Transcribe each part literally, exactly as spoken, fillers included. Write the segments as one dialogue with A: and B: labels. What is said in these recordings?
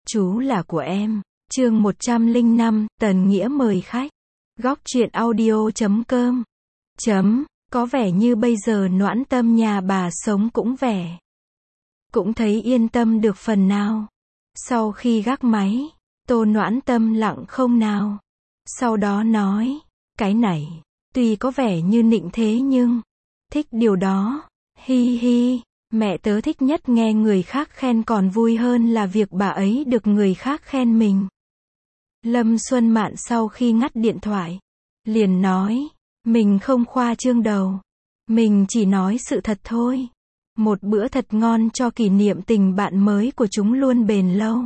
A: Chú là của em. Chương một trăm lẻ năm, Tần Nghĩa mời khách. Góc truyện audio chấm com. Chấm, có vẻ như bây giờ Noãn Tâm nhà bà sống cũng vẻ. Cũng thấy yên tâm được phần nào. Sau khi gác máy, Tô Noãn Tâm lặng không nào. Sau đó nói, cái này, tuy có vẻ như nịnh thế nhưng, thích điều đó, hi hi, mẹ tớ thích nhất nghe người khác khen còn vui hơn là việc bà ấy được người khác khen mình. Lâm Xuân Mạn sau khi ngắt điện thoại, liền nói, mình không khoa trương đâu, mình chỉ nói sự thật thôi. Một bữa thật ngon cho kỷ niệm tình bạn mới của chúng luôn bền lâu.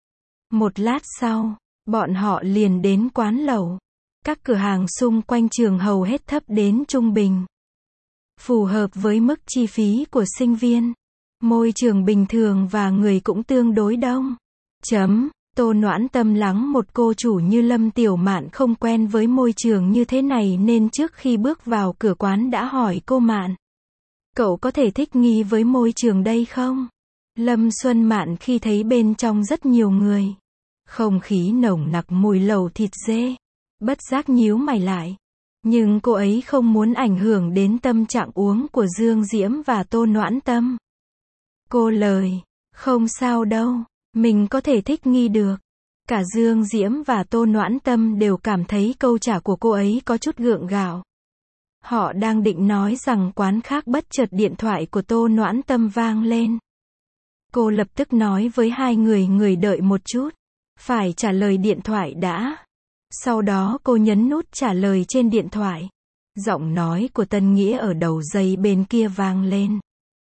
A: Một lát sau, bọn họ liền đến quán lẩu. Các cửa hàng xung quanh trường hầu hết thấp đến trung bình. Phù hợp với mức chi phí của sinh viên. Môi trường bình thường và người cũng tương đối đông. Chấm, Tô Noãn Tâm lắng một cô chủ như Lâm Tiểu Mạn không quen với môi trường như thế này nên trước khi bước vào cửa quán đã hỏi cô Mạn. Cậu có thể thích nghi với môi trường đây không? Lâm Xuân Mạn khi thấy bên trong rất nhiều người. Không khí nồng nặc mùi lẩu thịt dê. Bất giác nhíu mày lại. Nhưng cô ấy không muốn ảnh hưởng đến tâm trạng uống của Dương Diễm và Tô Noãn Tâm. Cô lời, không sao đâu, mình có thể thích nghi được. Cả Dương Diễm và Tô Noãn Tâm đều cảm thấy câu trả của cô ấy có chút gượng gạo. Họ đang định nói rằng quán khác bất chợt điện thoại của Tô Noãn Tâm vang lên. Cô lập tức nói với hai người người đợi một chút. Phải trả lời điện thoại đã. Sau đó cô nhấn nút trả lời trên điện thoại. Giọng nói của Tân Nghĩa ở đầu dây bên kia vang lên.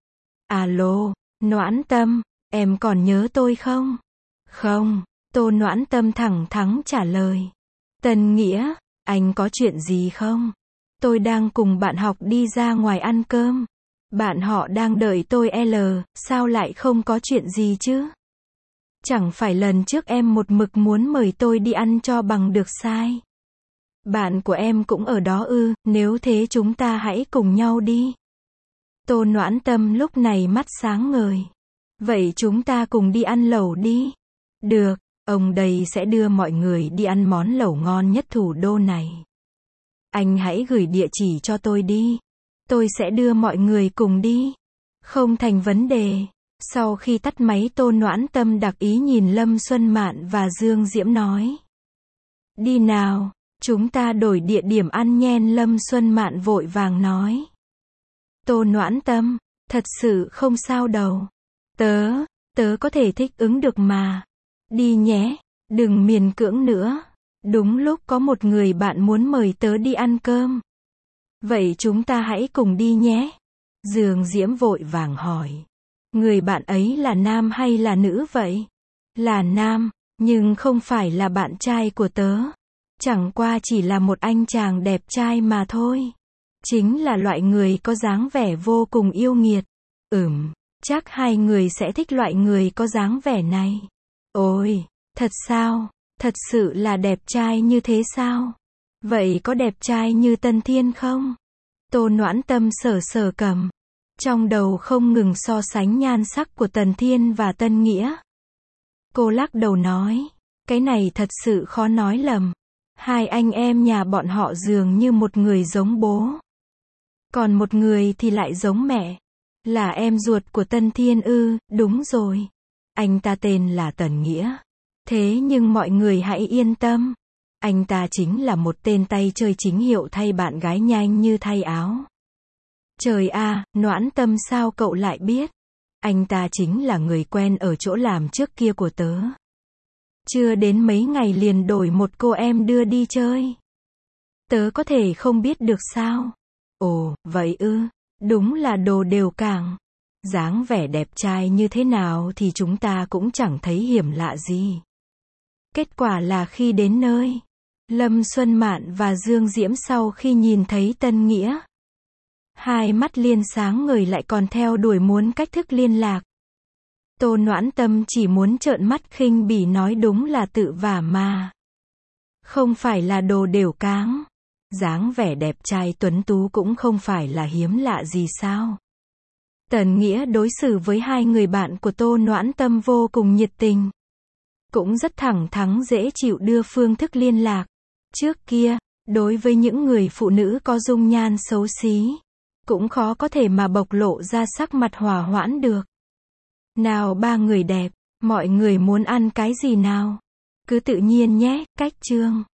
A: Alo, Noãn Tâm, em còn nhớ tôi không? Không, Tô Noãn Tâm thẳng thắn trả lời. Tân Nghĩa, anh có chuyện gì không? Tôi đang cùng bạn học đi ra ngoài ăn cơm. Bạn họ đang đợi tôi L, sao lại không có chuyện gì chứ? Chẳng phải lần trước em một mực muốn mời tôi đi ăn cho bằng được sai. Bạn của em cũng ở đó ư, nếu thế chúng ta hãy cùng nhau đi. Tô Noãn Tâm lúc này mắt sáng ngời. Vậy chúng ta cùng đi ăn lẩu đi. Được, ông đây sẽ đưa mọi người đi ăn món lẩu ngon nhất thủ đô này. Anh hãy gửi địa chỉ cho tôi đi. Tôi sẽ đưa mọi người cùng đi. Không thành vấn đề. Sau khi tắt máy Tô Noãn Tâm đặc ý nhìn Lâm Xuân Mạn và Dương Diễm nói. Đi nào, chúng ta đổi địa điểm ăn nhen. Lâm Xuân Mạn vội vàng nói. Tô Noãn Tâm, thật sự không sao đâu. Tớ, tớ có thể thích ứng được mà. Đi nhé, đừng miễn cưỡng nữa. Đúng lúc có một người bạn muốn mời tớ đi ăn cơm. Vậy chúng ta hãy cùng đi nhé. Dương Diễm vội vàng hỏi. Người bạn ấy là nam hay là nữ vậy? Là nam, nhưng không phải là bạn trai của tớ. Chẳng qua chỉ là một anh chàng đẹp trai mà thôi. Chính là loại người có dáng vẻ vô cùng yêu nghiệt. Ừm, chắc hai người sẽ thích loại người có dáng vẻ này. Ôi, thật sao? Thật sự là đẹp trai như thế sao? Vậy có đẹp trai như Tân Thiên không? Tô Noãn Tâm sờ sờ cằm. Trong đầu không ngừng so sánh nhan sắc của Tần Thiên và Tân Nghĩa. Cô lắc đầu nói, cái này thật sự khó nói lầm. Hai anh em nhà bọn họ dường như một người giống bố. Còn một người thì lại giống mẹ. Là em ruột của Tân Thiên ư, đúng rồi. Anh ta tên là Tần Nghĩa. Thế nhưng mọi người hãy yên tâm. Anh ta chính là một tên tay chơi chính hiệu thay bạn gái nhanh như thay áo. Trời a, Noãn Tâm sao cậu lại biết? Anh ta chính là người quen ở chỗ làm trước kia của tớ. Chưa đến mấy ngày liền đổi một cô em đưa đi chơi. Tớ có thể không biết được sao? Ồ, vậy ư, đúng là đồ đều cảng. Dáng vẻ đẹp trai như thế nào thì chúng ta cũng chẳng thấy hiểm lạ gì. Kết quả là khi đến nơi, Lâm Xuân Mạn và Dương Diễm sau khi nhìn thấy Tân Nghĩa, hai mắt liên sáng ngời lại còn theo đuổi muốn cách thức liên lạc. Tô Noãn Tâm chỉ muốn trợn mắt khinh bỉ nói đúng là tự vả mà. Không phải là đồ đều cáng. Dáng vẻ đẹp trai tuấn tú cũng không phải là hiếm lạ gì sao. Tần Nghĩa đối xử với hai người bạn của Tô Noãn Tâm vô cùng nhiệt tình. cũng rất thẳng thắn dễ chịu đưa phương thức liên lạc. Trước kia, đối với những người phụ nữ có dung nhan xấu xí, cũng khó có thể mà bộc lộ ra sắc mặt hòa hoãn được. Nào ba người đẹp, mọi người muốn ăn cái gì nào? Cứ tự nhiên nhé, cách chương.